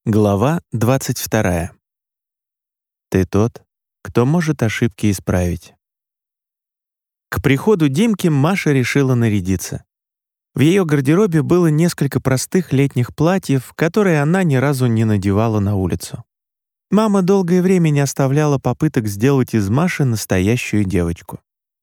Глава 22. Ты тот, кто может ошибки исправить. К приходу Димки Маша решила нарядиться. В ее гардеробе было несколько простых летних платьев, которые она ни разу не надевала на улицу. Мама долгое время не оставляла попыток сделать из Маши настоящую девочку.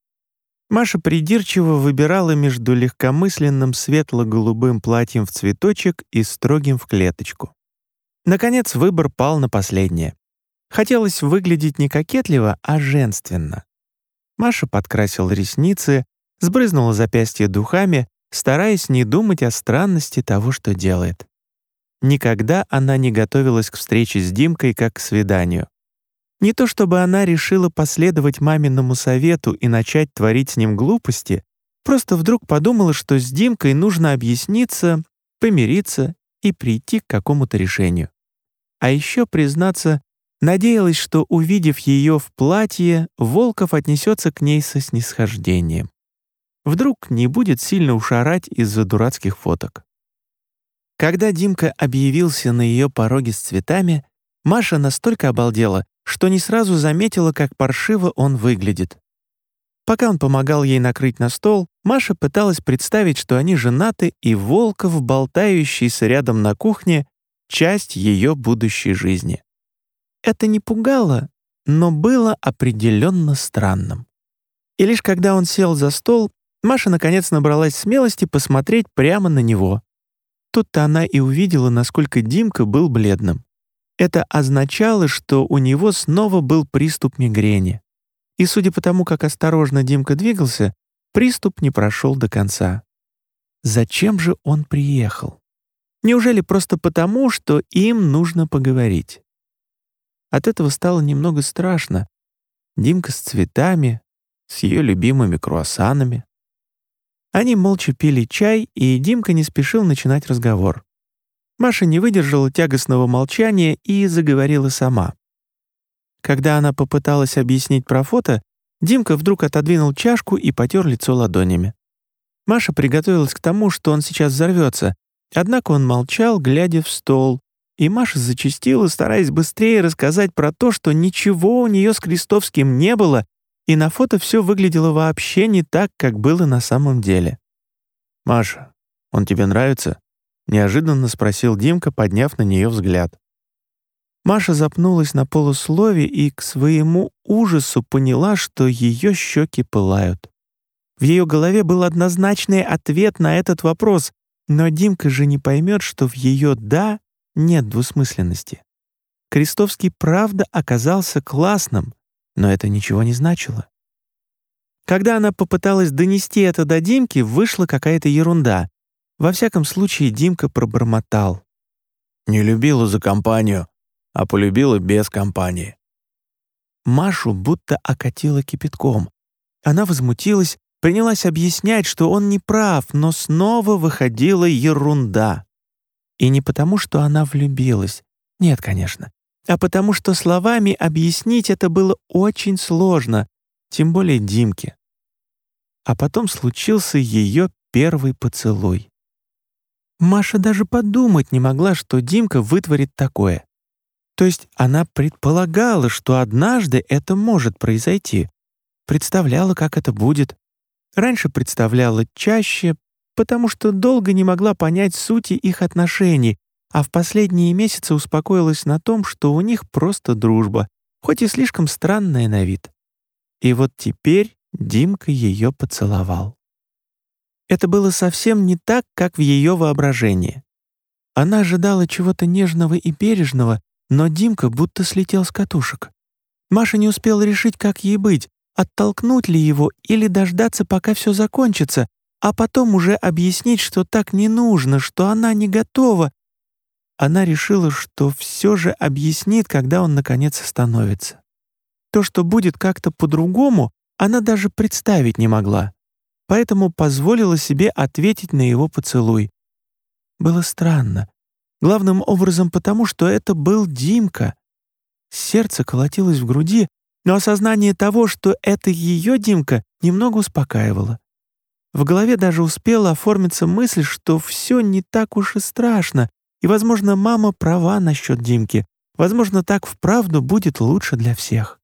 Маша придирчиво выбирала между легкомысленным светло-голубым платьем в цветочек и строгим в клеточку. Наконец, выбор пал на последнее. Хотелось выглядеть не кокетливо, а женственно. Маша подкрасила ресницы, сбрызнула запястье духами, стараясь не думать о странности того, что делает. Никогда она не готовилась к встрече с Димкой как к свиданию. Не то чтобы она решила последовать маминому совету и начать творить с ним глупости, просто вдруг подумала, что с Димкой нужно объясниться, помириться и прийти к какому-то решению. А еще, признаться, надеялась, что, увидев ее в платье, Волков отнесется к ней со снисхождением. Вдруг не будет сильно ушарать из-за дурацких фоток. Когда Димка объявился на ее пороге с цветами, Маша настолько обалдела, что не сразу заметила, как паршиво он выглядит. Пока он помогал ей накрыть на стол, Маша пыталась представить, что они женаты, и Волков, болтающийся рядом на кухне, часть ее будущей жизни. Это не пугало, но было определенно странным. И лишь когда он сел за стол, Маша наконец набралась смелости посмотреть прямо на него. Тут-то она и увидела, насколько Димка был бледным. Это означало, что у него снова был приступ мигрени. И судя по тому, как осторожно Димка двигался, приступ не прошел до конца. Зачем же он приехал? Неужели просто потому, что им нужно поговорить? От этого стало немного страшно. Димка с цветами, с ее любимыми круассанами. Они молча пили чай, и Димка не спешил начинать разговор. Маша не выдержала тягостного молчания и заговорила сама. Когда она попыталась объяснить про фото, Димка вдруг отодвинул чашку и потер лицо ладонями. Маша приготовилась к тому, что он сейчас взорвется, однако он молчал, глядя в стол, и Маша зачастила, стараясь быстрее рассказать про то, что ничего у нее с Крестовским не было, и на фото все выглядело вообще не так, как было на самом деле. «Маша, он тебе нравится?» — неожиданно спросил Димка, подняв на нее взгляд. Маша запнулась на полуслове и к своему ужасу поняла, что ее щеки пылают. В ее голове был однозначный ответ на этот вопрос, но Димка же не поймет, что в ее «да» нет двусмысленности. Крестовский правда оказался классным, но это ничего не значило. Когда она попыталась донести это до Димки, вышла какая-то ерунда. Во всяком случае, Димка пробормотал. «Не любила за компанию, а полюбила без компании». Машу будто окатило кипятком. Она возмутилась, принялась объяснять, что он не прав, но снова выходила ерунда. И не потому, что она влюбилась. Нет, конечно. А потому, что словами объяснить это было очень сложно, тем более Димке. А потом случился ее первый поцелуй. Маша даже подумать не могла, что Димка вытворит такое. То есть она предполагала, что однажды это может произойти. Представляла, как это будет. Раньше представляла чаще, потому что долго не могла понять сути их отношений, а в последние месяцы успокоилась на том, что у них просто дружба, хоть и слишком странная на вид. И вот теперь Димка ее поцеловал. Это было совсем не так, как в ее воображении. Она ожидала чего-то нежного и бережного, но Димка будто слетел с катушек. Маша не успела решить, как ей быть, оттолкнуть ли его или дождаться, пока все закончится, а потом уже объяснить, что так не нужно, что она не готова. Она решила, что все же объяснит, когда он наконец остановится. То, что будет как-то по-другому, она даже представить не могла, поэтому позволила себе ответить на его поцелуй. Было странно. Главным образом потому, что это был Димка. Сердце колотилось в груди, но осознание того, что это ее Димка, немного успокаивало. В голове даже успела оформиться мысль, что все не так уж и страшно, И, возможно, мама права насчет Димки. Возможно, так вправду будет лучше для всех.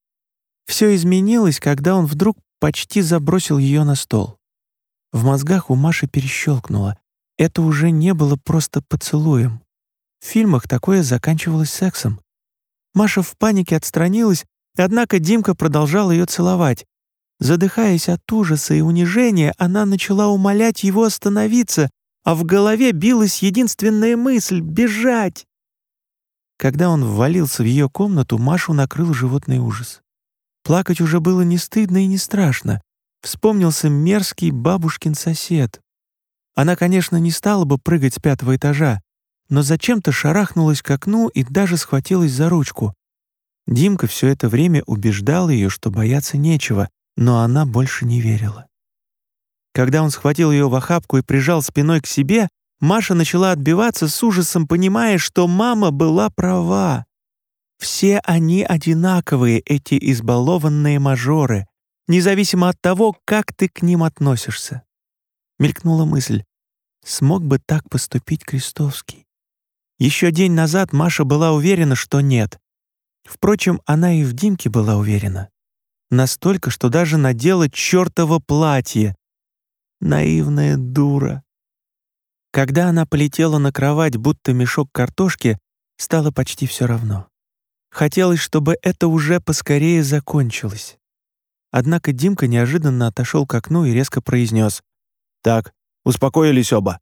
Все изменилось, когда он вдруг почти забросил ее на стол. В мозгах у Маши перещелкнуло. Это уже не было просто поцелуем. В фильмах такое заканчивалось сексом. Маша в панике отстранилась, однако Димка продолжал ее целовать. Задыхаясь от ужаса и унижения, она начала умолять его остановиться, а в голове билась единственная мысль — бежать. Когда он ввалился в ее комнату, Машу накрыл животный ужас. Плакать уже было не стыдно и не страшно. Вспомнился мерзкий бабушкин сосед. Она, конечно, не стала бы прыгать с 5-го этажа, но зачем-то шарахнулась к окну и даже схватилась за ручку. Димка все это время убеждал ее, что бояться нечего, но она больше не верила. Когда он схватил ее в охапку и прижал спиной к себе, Маша начала отбиваться с ужасом, понимая, что мама была права. Все они одинаковые, эти избалованные мажоры, независимо от того, как ты к ним относишься. Мелькнула мысль: смог бы так поступить Крестовский? Еще день назад Маша была уверена, что нет. Впрочем, она и в Димке была уверена. Настолько, что даже надела чёртово платье. Наивная дура. Когда она полетела на кровать, будто мешок картошки, стало почти все равно. Хотелось, чтобы это уже поскорее закончилось. Однако Димка неожиданно отошел к окну и резко произнес: «Так, успокоились оба».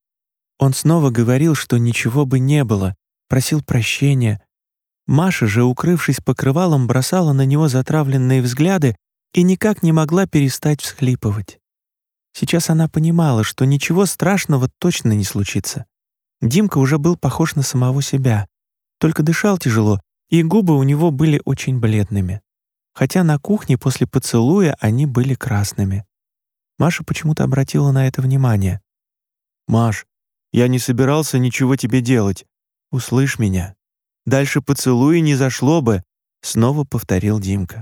Он снова говорил, что ничего бы не было, просил прощения. Маша же, укрывшись покрывалом, бросала на него затравленные взгляды и никак не могла перестать всхлипывать. Сейчас она понимала, что ничего страшного точно не случится. Димка уже был похож на самого себя, только дышал тяжело, и губы у него были очень бледными. Хотя на кухне после поцелуя они были красными. Маша почему-то обратила на это внимание. «Маш, я не собирался ничего тебе делать. Услышь меня. Дальше поцелуя не зашло бы», — снова повторил Димка.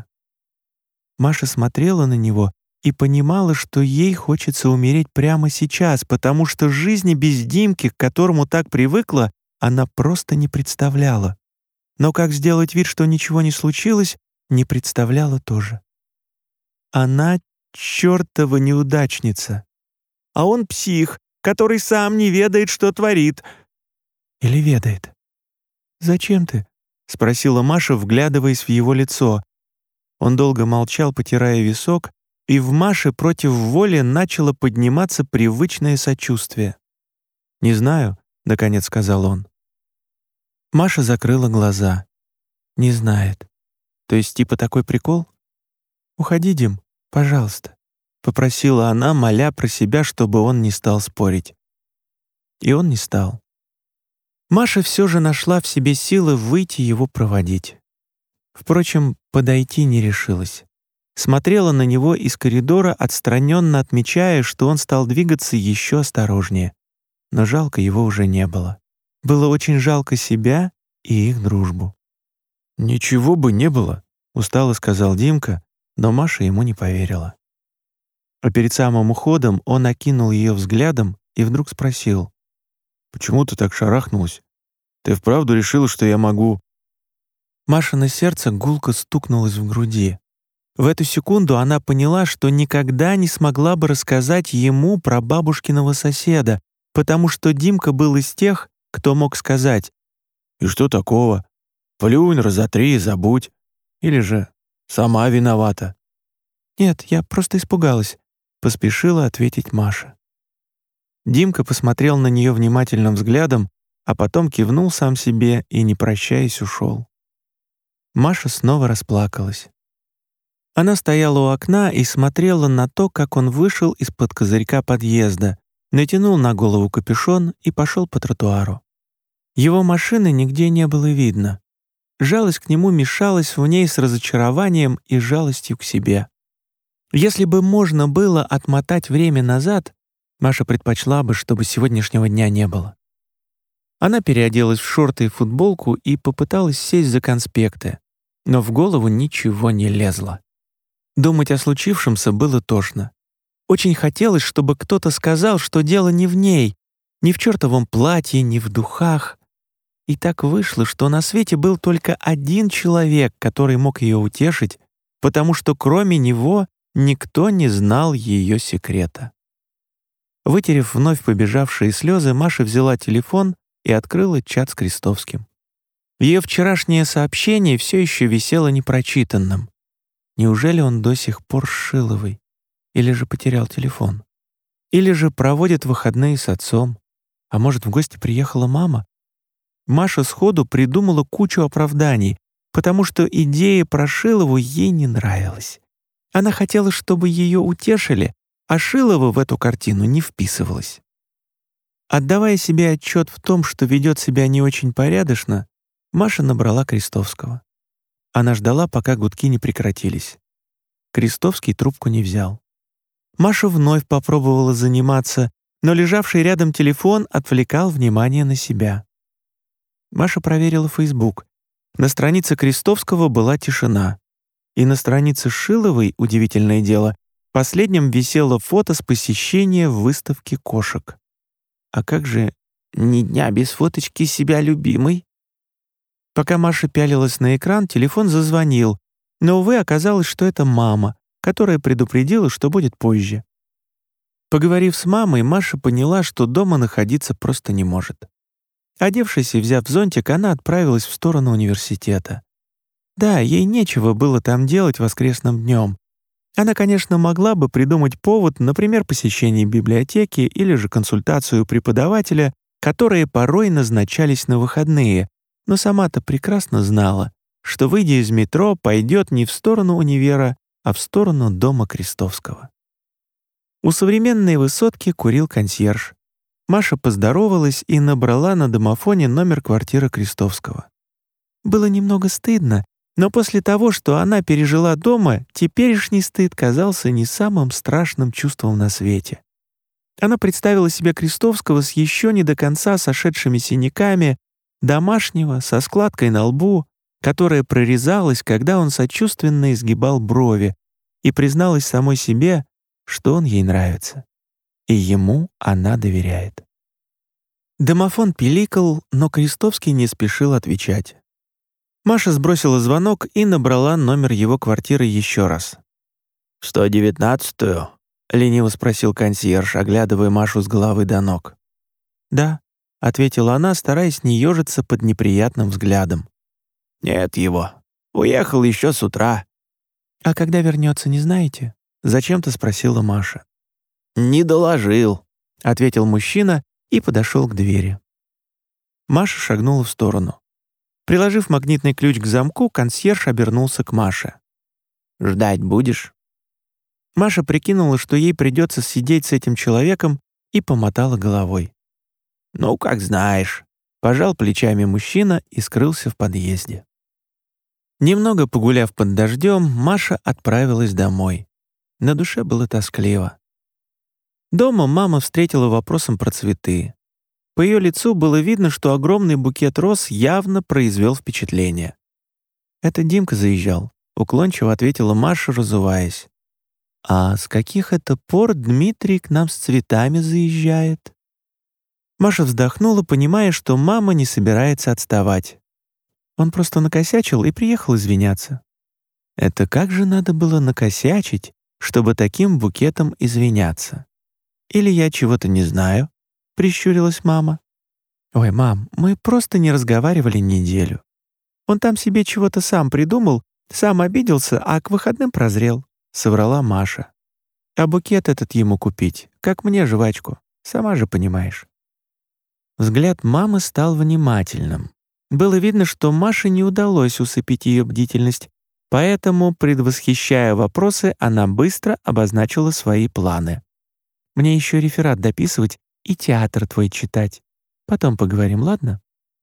Маша смотрела на него и понимала, что ей хочется умереть прямо сейчас, потому что жизни без Димки, к которому так привыкла, она просто не представляла. Но как сделать вид, что ничего не случилось, не представляла тоже. Она чёртова неудачница. А он псих, который сам не ведает, что творит. Или ведает? «Зачем ты?» — спросила Маша, вглядываясь в его лицо. Он долго молчал, потирая висок, и в Маше против воли начало подниматься привычное сочувствие. «Не знаю», — наконец сказал он. Маша закрыла глаза. «Не знает. То есть типа такой прикол? Уходи, Дим, пожалуйста», — попросила она, моля про себя, чтобы он не стал спорить. И он не стал. Маша все же нашла в себе силы выйти его проводить. Впрочем, подойти не решилась. Смотрела на него из коридора, отстраненно отмечая, что он стал двигаться еще осторожнее. Но жалко его уже не было. Было очень жалко себя и их дружбу. «Ничего бы не было», — устало сказал Димка, но Маша ему не поверила. А перед самым уходом он окинул ее взглядом и вдруг спросил: «Почему ты так шарахнулась? Ты вправду решила, что я могу...» Машино сердце гулко стукнулось в груди. В эту секунду она поняла, что никогда не смогла бы рассказать ему про бабушкиного соседа, потому что Димка был из тех, кто мог сказать: «И что такого? Плюнь, разотри и забудь». Или же «Сама виновата». «Нет, я просто испугалась», — поспешила ответить Маша. Димка посмотрел на нее внимательным взглядом, а потом кивнул сам себе и, не прощаясь, ушел. Маша снова расплакалась. Она стояла у окна и смотрела на то, как он вышел из-под козырька подъезда, натянул на голову капюшон и пошел по тротуару. Его машины нигде не было видно. Жалость к нему мешалась в ней с разочарованием и жалостью к себе. Если бы можно было отмотать время назад, Маша предпочла бы, чтобы сегодняшнего дня не было. Она переоделась в шорты и футболку и попыталась сесть за конспекты, но в голову ничего не лезло. Думать о случившемся было тошно. Очень хотелось, чтобы кто-то сказал, что дело не в ней, Ни в чертовом платье, ни в духах. И так вышло, что на свете был только один человек, который мог ее утешить, потому что кроме него никто не знал ее секрета. Вытерев вновь побежавшие слезы, Маша взяла телефон и открыла чат с Крестовским. Ее вчерашнее сообщение все еще висело непрочитанным. Неужели он до сих пор с Шиловой? Или же потерял телефон? Или же проводит выходные с отцом? А может, в гости приехала мама? Маша сходу придумала кучу оправданий, потому что идея про Шилову ей не нравилась. Она хотела, чтобы ее утешили, а Шилова в эту картину не вписывалась. Отдавая себе отчет в том, что ведет себя не очень порядочно, Маша набрала Крестовского. Она ждала, пока гудки не прекратились. Крестовский трубку не взял. Маша вновь попробовала заниматься, но лежавший рядом телефон отвлекал внимание на себя. Маша проверила Facebook. На странице Крестовского была тишина. И на странице Шиловой, удивительное дело, последним висело фото с посещения выставки кошек. А как же «ни дня без фоточки себя любимой»? Пока Маша пялилась на экран, телефон зазвонил, но, увы, оказалось, что это мама, которая предупредила, что будет позже. Поговорив с мамой, Маша поняла, что дома находиться просто не может. Одевшись и взяв зонтик, она отправилась в сторону университета. Да, ей нечего было там делать воскресным днем. Она, конечно, могла бы придумать повод, например, посещение библиотеки или же консультацию у преподавателя, которые порой назначались на выходные, но сама-то прекрасно знала, что, выйдя из метро, пойдет не в сторону универа, а в сторону дома Крестовского. У современной высотки курил консьерж. Маша поздоровалась и набрала на домофоне номер квартиры Крестовского. Было немного стыдно, но после того, что она пережила дома, теперешний стыд казался не самым страшным чувством на свете. Она представила себе Крестовского с еще не до конца сошедшими синяками, домашнего, со складкой на лбу, которая прорезалась, когда он сочувственно изгибал брови, и призналась самой себе, что он ей нравится. И ему она доверяет. Домофон пиликал, но Крестовский не спешил отвечать. Маша сбросила звонок и набрала номер его квартиры еще раз. «119-ю?» — лениво спросил консьерж, оглядывая Машу с головы до ног. «Да», — ответила она, стараясь не ежиться под неприятным взглядом. «Нет его. Уехал еще с утра». «А когда вернется, не знаете?» — зачем-то спросила Маша. «Не доложил», — ответил мужчина и подошел к двери. Маша шагнула в сторону. Приложив магнитный ключ к замку, консьерж обернулся к Маше. «Ждать будешь?» Маша прикинула, что ей придется сидеть с этим человеком, и помотала головой. «Ну, как знаешь», — пожал плечами мужчина и скрылся в подъезде. Немного погуляв под дождем, Маша отправилась домой. На душе было тоскливо. Дома мама встретила вопросом про цветы. По ее лицу было видно, что огромный букет роз явно произвел впечатление. «Это Димка заезжал», — уклончиво ответила Маша, разуваясь. «А с каких это пор Дмитрий к нам с цветами заезжает?» Маша вздохнула, понимая, что мама не собирается отставать. Он просто накосячил и приехал извиняться. Это как же надо было накосячить, чтобы таким букетом извиняться? Или я чего-то не знаю?» — прищурилась мама. «Ой, мам, мы просто не разговаривали неделю. Он там себе чего-то сам придумал, сам обиделся, а к выходным прозрел», — соврала Маша. «А букет этот ему купить, как мне жвачку, сама же понимаешь». Взгляд мамы стал внимательным. Было видно, что Маше не удалось усыпить ее бдительность, поэтому, предвосхищая вопросы, она быстро обозначила свои планы. «Мне еще реферат дописывать и театр твой читать. Потом поговорим, ладно?»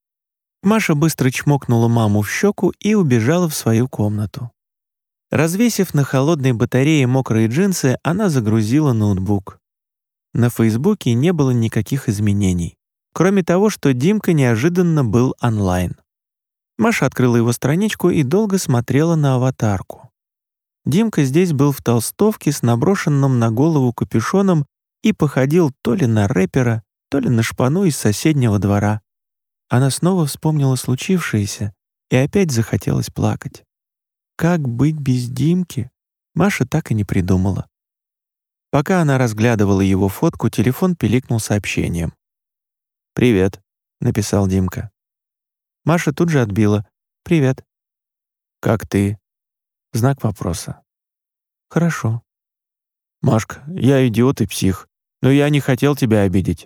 Маша быстро чмокнула маму в щеку и убежала в свою комнату. Развесив на холодной батарее мокрые джинсы, она загрузила ноутбук. На Фейсбуке не было никаких изменений, кроме того, что Димка неожиданно был онлайн. Маша открыла его страничку и долго смотрела на аватарку. Димка здесь был в толстовке с наброшенным на голову капюшоном и походил то ли на рэпера, то ли на шпану из соседнего двора. Она снова вспомнила случившееся, и опять захотелось плакать. Как быть без Димки, Маша так и не придумала. Пока она разглядывала его фотку, телефон пиликнул сообщением. «Привет», — написал Димка. Маша тут же отбила. «Привет». «Как ты?» Знак вопроса. «Хорошо». «Машка, я идиот и псих, но я не хотел тебя обидеть».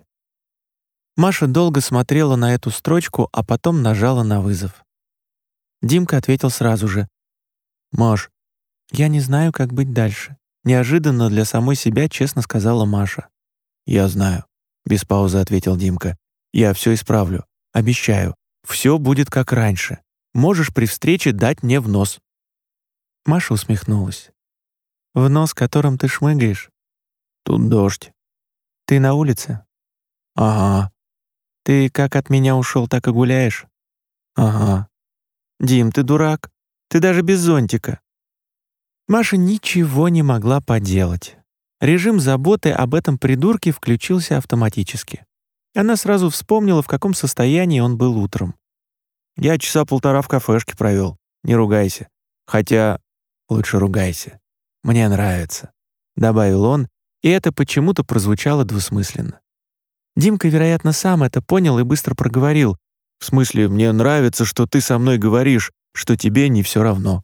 Маша долго смотрела на эту строчку, а потом нажала на вызов. Димка ответил сразу же. «Маш, я не знаю, как быть дальше», — неожиданно для самой себя честно сказала Маша. «Я знаю», — без паузы ответил Димка. «Я все исправлю. Обещаю. Все будет как раньше. Можешь при встрече дать мне в нос». Маша усмехнулась. «В нос, которым ты шмыгаешь?» «Тут дождь». «Ты на улице?» «Ага». «Ты как от меня ушел, так и гуляешь?» «Ага». «Дим, ты дурак. Ты даже без зонтика». Маша ничего не могла поделать. Режим заботы об этом придурке включился автоматически. Она сразу вспомнила, в каком состоянии он был утром. «Я часа полтора в кафешке провел. Не ругайся. Хотя лучше ругайся. Мне нравится», — добавил он, и это почему-то прозвучало двусмысленно. Димка, вероятно, сам это понял и быстро проговорил. «В смысле, мне нравится, что ты со мной говоришь, что тебе не все равно».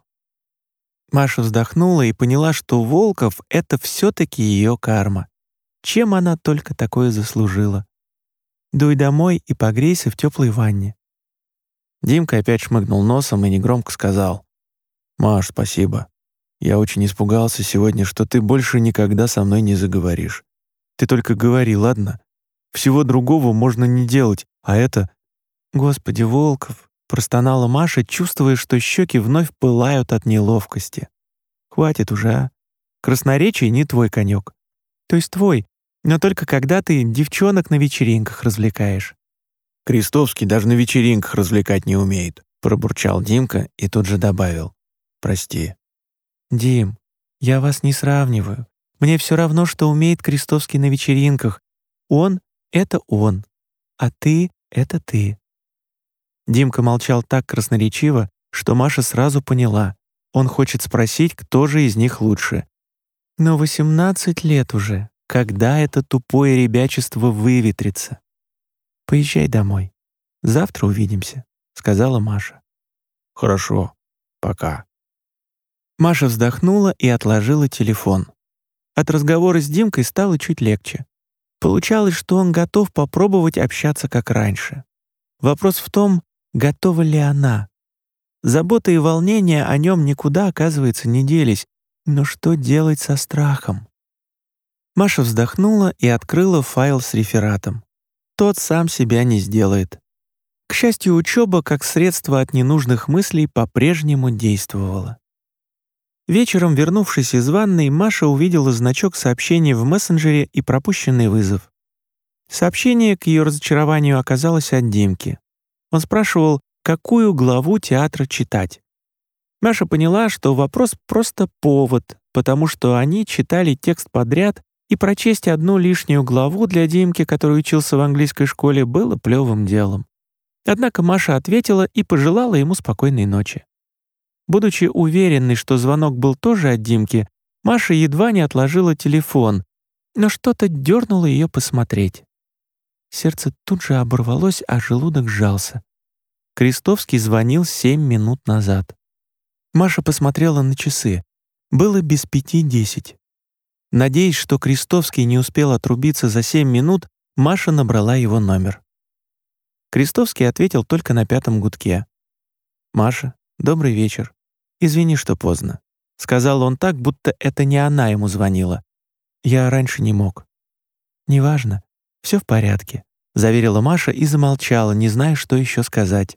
Маша вздохнула и поняла, что Волков — это все-таки ее карма. Чем она только такое заслужила? «Дуй домой и погрейся в теплой ванне». Димка опять шмыгнул носом и негромко сказал. «Маш, спасибо. Я очень испугался сегодня, что ты больше никогда со мной не заговоришь. Ты только говори, ладно? Всего другого можно не делать, а это...» «Господи, Волков!» — простонала Маша, чувствуя, что щеки вновь пылают от неловкости. «Хватит уже, а? Красноречие не твой конек. То есть твой, но только когда ты девчонок на вечеринках развлекаешь». «Крестовский даже на вечеринках развлекать не умеет», — пробурчал Димка и тут же добавил. «Прости». «Дим, я вас не сравниваю. Мне все равно, что умеет Крестовский на вечеринках. Он — это он, а ты — это ты». Димка молчал так красноречиво, что Маша сразу поняла. Он хочет спросить, кто же из них лучше. Но 18 лет уже. Когда это тупое ребячество выветрится? «Поезжай домой. Завтра увидимся», — сказала Маша. «Хорошо. Пока». Маша вздохнула и отложила телефон. От разговора с Димкой стало чуть легче. Получалось, что он готов попробовать общаться как раньше. Вопрос в том, готова ли она. Забота и волнение о нем никуда, оказывается, не делись. Но что делать со страхом? Маша вздохнула и открыла файл с рефератом. Тот сам себя не сделает. К счастью, учеба, как средство от ненужных мыслей, по-прежнему действовала. Вечером, вернувшись из ванной, Маша увидела значок сообщения в мессенджере и пропущенный вызов. Сообщение, к ее разочарованию, оказалось от Димки. Он спрашивал, какую главу театра читать. Маша поняла, что вопрос просто повод, потому что они читали текст подряд, и прочесть одну лишнюю главу для Димки, который учился в английской школе, было плевым делом. Однако Маша ответила и пожелала ему спокойной ночи. Будучи уверенной, что звонок был тоже от Димки, Маша едва не отложила телефон, но что-то дернуло ее посмотреть. Сердце тут же оборвалось, а желудок сжался. Крестовский звонил 7 минут назад. Маша посмотрела на часы. Было без 5:10. Надеясь, что Крестовский не успел отрубиться за 7 минут, Маша набрала его номер. Крестовский ответил только на 5-м гудке. «Маша, добрый вечер. Извини, что поздно», — сказал он так, будто это не она ему звонила. «Я раньше не мог». «Неважно, все в порядке», — заверила Маша и замолчала, не зная, что еще сказать.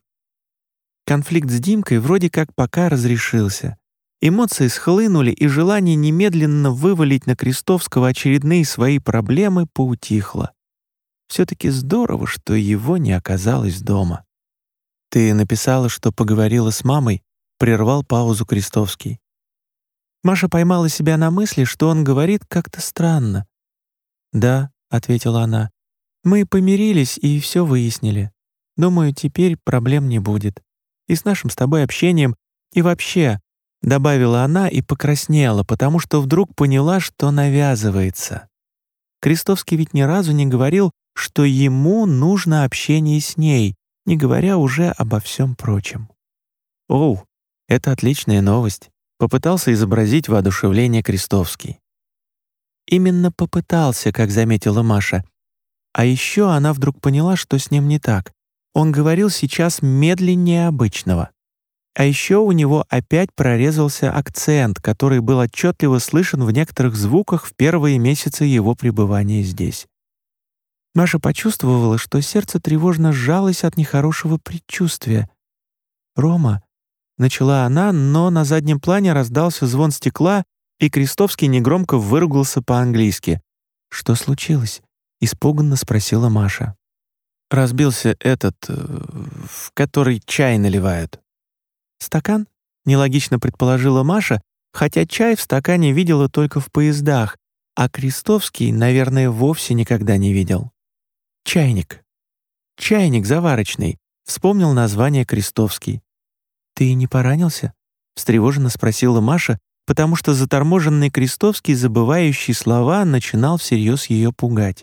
Конфликт с Димкой вроде как пока разрешился. Эмоции схлынули, и желание немедленно вывалить на Крестовского очередные свои проблемы поутихло. Все-таки здорово, что его не оказалось дома. «Ты написала, что поговорила с мамой?» — прервал паузу Крестовский. Маша поймала себя на мысли, что он говорит как-то странно. «Да», — ответила она, — Мы помирились и все выяснили. Думаю, теперь проблем не будет. И с нашим с тобой общением, и вообще, добавила она и покраснела, потому что вдруг поняла, что навязывается. Крестовский ведь ни разу не говорил, что ему нужно общение с ней, не говоря уже обо всем прочем. «Оу, это отличная новость», — попытался изобразить воодушевление Крестовский. Именно попытался, как заметила Маша. А еще она вдруг поняла, что с ним не так. Он говорил сейчас медленнее обычного. А еще у него опять прорезался акцент, который был отчетливо слышен в некоторых звуках в первые месяцы его пребывания здесь. Маша почувствовала, что сердце тревожно сжалось от нехорошего предчувствия. «Рома», — начала она, но на заднем плане раздался звон стекла, и Крестовский негромко выругался по-английски. «Что случилось?» — испуганно спросила Маша. «Разбился этот, в который чай наливают». «Стакан?» — нелогично предположила Маша, хотя чай в стакане видела только в поездах, а Крестовский, наверное, вовсе никогда не видел. «Чайник. Чайник заварочный», — вспомнил название Крестовский. «Ты не поранился?» — встревоженно спросила Маша, потому что заторможенный Крестовский, забывающий слова, начинал всерьез ее пугать.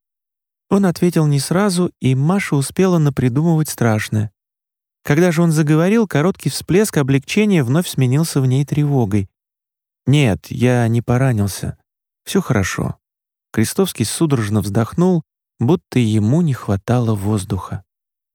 Он ответил не сразу, и Маша успела напридумывать страшное. Когда же он заговорил, короткий всплеск облегчения вновь сменился в ней тревогой. «Нет, я не поранился. Все хорошо». Крестовский судорожно вздохнул, будто ему не хватало воздуха.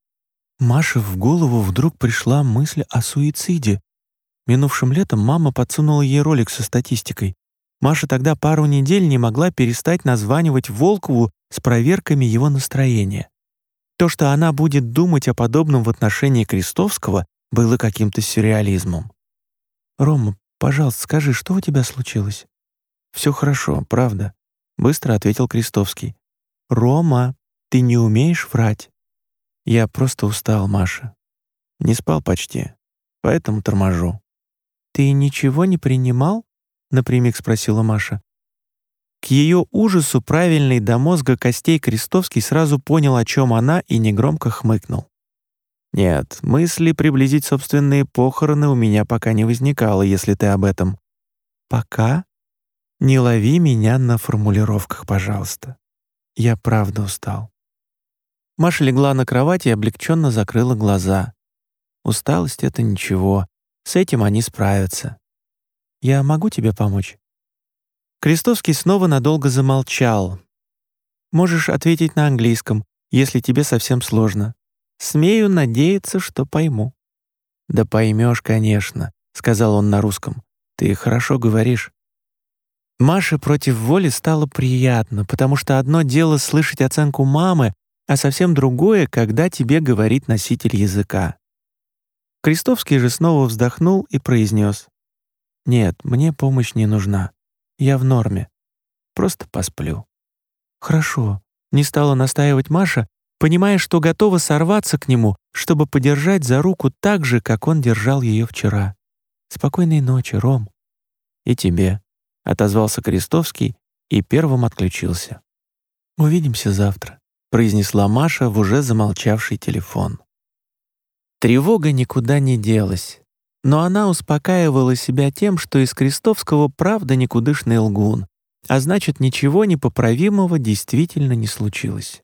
Маше в голову вдруг пришла мысль о суициде. Минувшим летом мама подсунула ей ролик со статистикой. Маша тогда пару недель не могла перестать названивать Волкову с проверками его настроения. То, что она будет думать о подобном в отношении Крестовского, было каким-то сюрреализмом. «Рома, пожалуйста, скажи, что у тебя случилось?» «Все хорошо, правда», — быстро ответил Крестовский. «Рома, ты не умеешь врать». «Я просто устал, Маша. Не спал почти, поэтому торможу». «Ты ничего не принимал?» — напрямик спросила Маша. К ее ужасу правильный до мозга костей Крестовский сразу понял, о чем она, и негромко хмыкнул. «Нет, мысли приблизить собственные похороны у меня пока не возникало, если ты об этом». «Пока? Не лови меня на формулировках, пожалуйста. Я правда устал». Маша легла на кровать и облегченно закрыла глаза. Усталость — это ничего, с этим они справятся. «Я могу тебе помочь?» Крестовский снова надолго замолчал. «Можешь ответить на английском, если тебе совсем сложно. Смею надеяться, что пойму». «Да поймешь, конечно», — сказал он на русском. «Ты хорошо говоришь». Маше против воли стало приятно, потому что одно дело слышать оценку мамы, а совсем другое, когда тебе говорит носитель языка. Крестовский же снова вздохнул и произнес: «Нет, мне помощь не нужна. Я в норме. Просто посплю». «Хорошо», — не стала настаивать Маша, понимая, что готова сорваться к нему, чтобы подержать за руку так же, как он держал ее вчера. «Спокойной ночи, Ром». «И тебе», — отозвался Крестовский и первым отключился. «Увидимся завтра», — произнесла Маша в уже замолчавший телефон. Тревога никуда не делась, но она успокаивала себя тем, что из Крестовского правда никудышный лгун, а значит, ничего непоправимого действительно не случилось.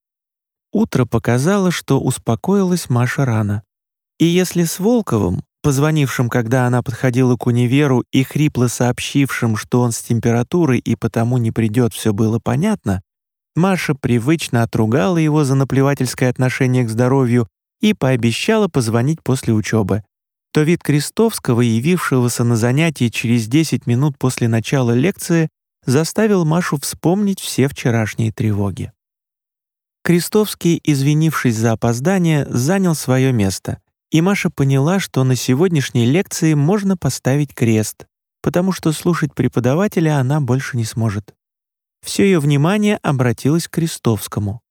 Утро показало, что успокоилась Маша рано. И если с Волковым, позвонившим, когда она подходила к универу, и хрипло сообщившим, что он с температурой и потому не придет, все было понятно, Маша привычно отругала его за наплевательское отношение к здоровью и пообещала позвонить после учебы, то вид Крестовского, явившегося на занятие через 10 минут после начала лекции, заставил Машу вспомнить все вчерашние тревоги. Крестовский, извинившись за опоздание, занял свое место, и Маша поняла, что на сегодняшней лекции можно поставить крест, потому что слушать преподавателя она больше не сможет. Все ее внимание обратилось к Крестовскому.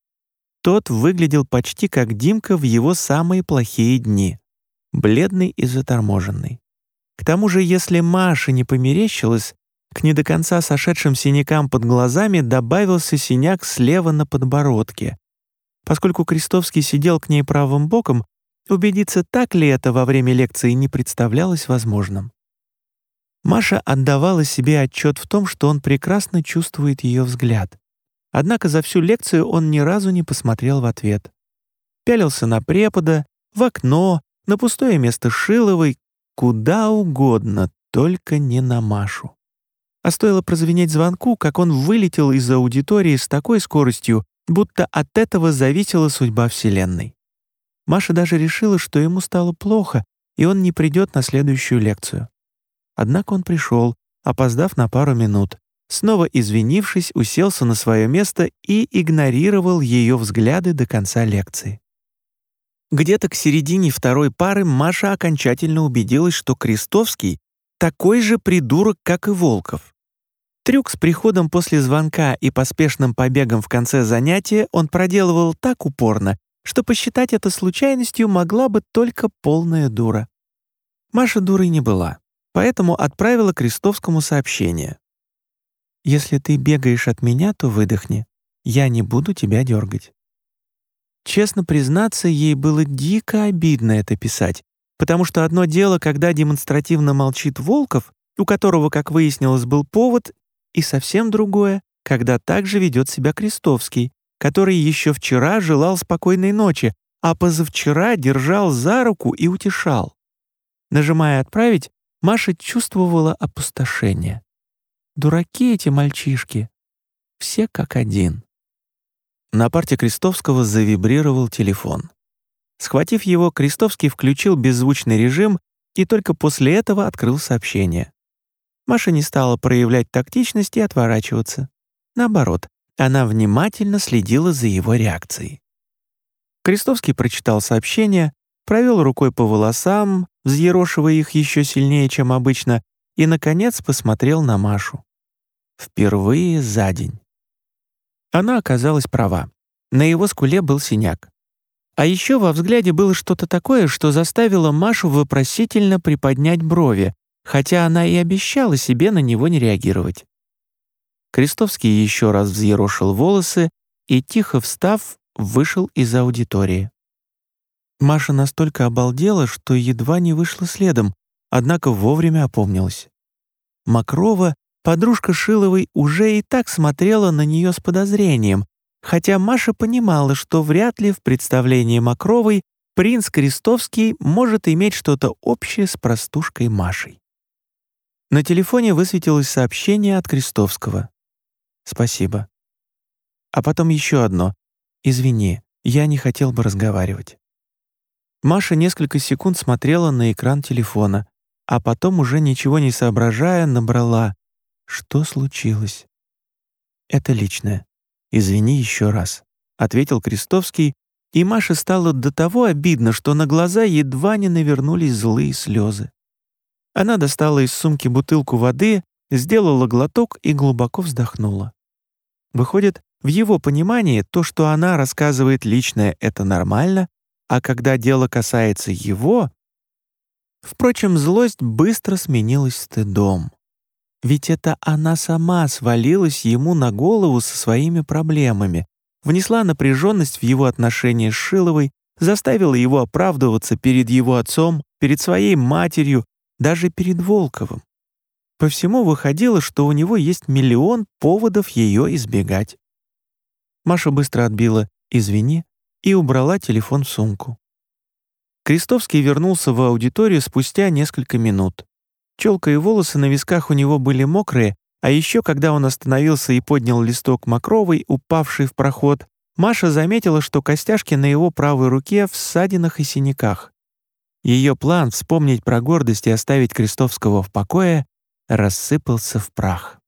Тот выглядел почти как Димка в его самые плохие дни, бледный и заторможенный. К тому же, если Маше не померещилось, К не до конца сошедшим синякам под глазами добавился синяк слева на подбородке. Поскольку Крестовский сидел к ней правым боком, убедиться, так ли это во время лекции, не представлялось возможным. Маша отдавала себе отчет в том, что он прекрасно чувствует ее взгляд. Однако за всю лекцию он ни разу не посмотрел в ответ. Пялился на препода, в окно, на пустое место Шиловой, куда угодно, только не на Машу. А стоило прозвенеть звонку, как он вылетел из аудитории с такой скоростью, будто от этого зависела судьба Вселенной. Маша даже решила, что ему стало плохо, и он не придет на следующую лекцию. Однако он пришел, опоздав на пару минут, снова извинившись, уселся на свое место и игнорировал ее взгляды до конца лекции. Где-то к середине второй пары Маша окончательно убедилась, что Крестовский такой же придурок, как и Волков. Трюк с приходом после звонка и поспешным побегом в конце занятия он проделывал так упорно, что посчитать это случайностью могла бы только полная дура. Маша дурой не была, поэтому отправила Крестовскому сообщение. «Если ты бегаешь от меня, то выдохни. Я не буду тебя дергать». Честно признаться, ей было дико обидно это писать, потому что одно дело, когда демонстративно молчит Волков, у которого, как выяснилось, был повод, и совсем другое, когда так же ведет себя Крестовский, который еще вчера желал спокойной ночи, а позавчера держал за руку и утешал. Нажимая «Отправить», Маша чувствовала опустошение. Дураки эти мальчишки. Все как один. На парте Крестовского завибрировал телефон. Схватив его, Крестовский включил беззвучный режим и только после этого открыл сообщение. Маша не стала проявлять тактичность и отворачиваться. Наоборот, она внимательно следила за его реакцией. Крестовский прочитал сообщение, провел рукой по волосам, взъерошивая их еще сильнее, чем обычно, и, наконец, посмотрел на Машу. Впервые за день. Она оказалась права. На его скуле был синяк. А еще во взгляде было что-то такое, что заставило Машу вопросительно приподнять брови, хотя она и обещала себе на него не реагировать. Крестовский еще раз взъерошил волосы и, тихо встав, вышел из аудитории. Маша настолько обалдела, что едва не вышла следом, однако вовремя опомнилась. Мокрова, подружка Шиловой, уже и так смотрела на нее с подозрением, хотя Маша понимала, что вряд ли в представлении Мокровой принц Крестовский может иметь что-то общее с простушкой Машей. На телефоне высветилось сообщение от Крестовского. «Спасибо». А потом еще одно. «Извини, я не хотел бы разговаривать». Маша несколько секунд смотрела на экран телефона, а потом, уже ничего не соображая, набрала: «Что случилось?» «Это личное. Извини еще раз», — ответил Крестовский, и Маше стало до того обидно, что на глаза едва не навернулись злые слезы. Она достала из сумки бутылку воды, сделала глоток и глубоко вздохнула. Выходит, в его понимании то, что она рассказывает личное, это нормально, а когда дело касается его... Впрочем, злость быстро сменилась стыдом. Ведь это она сама свалилась ему на голову со своими проблемами, внесла напряженность в его отношения с Шиловой, заставила его оправдываться перед его отцом, перед своей матерью, даже перед Волковым. По всему выходило, что у него есть миллион поводов ее избегать. Маша быстро отбила «извини» и убрала телефон в сумку. Крестовский вернулся в аудиторию спустя несколько минут. Челка и волосы на висках у него были мокрые, а еще, когда он остановился и поднял листок Мокровой, упавший в проход, Маша заметила, что костяшки на его правой руке в ссадинах и синяках. Ее план вспомнить про гордость и оставить Крестовского в покое рассыпался в прах.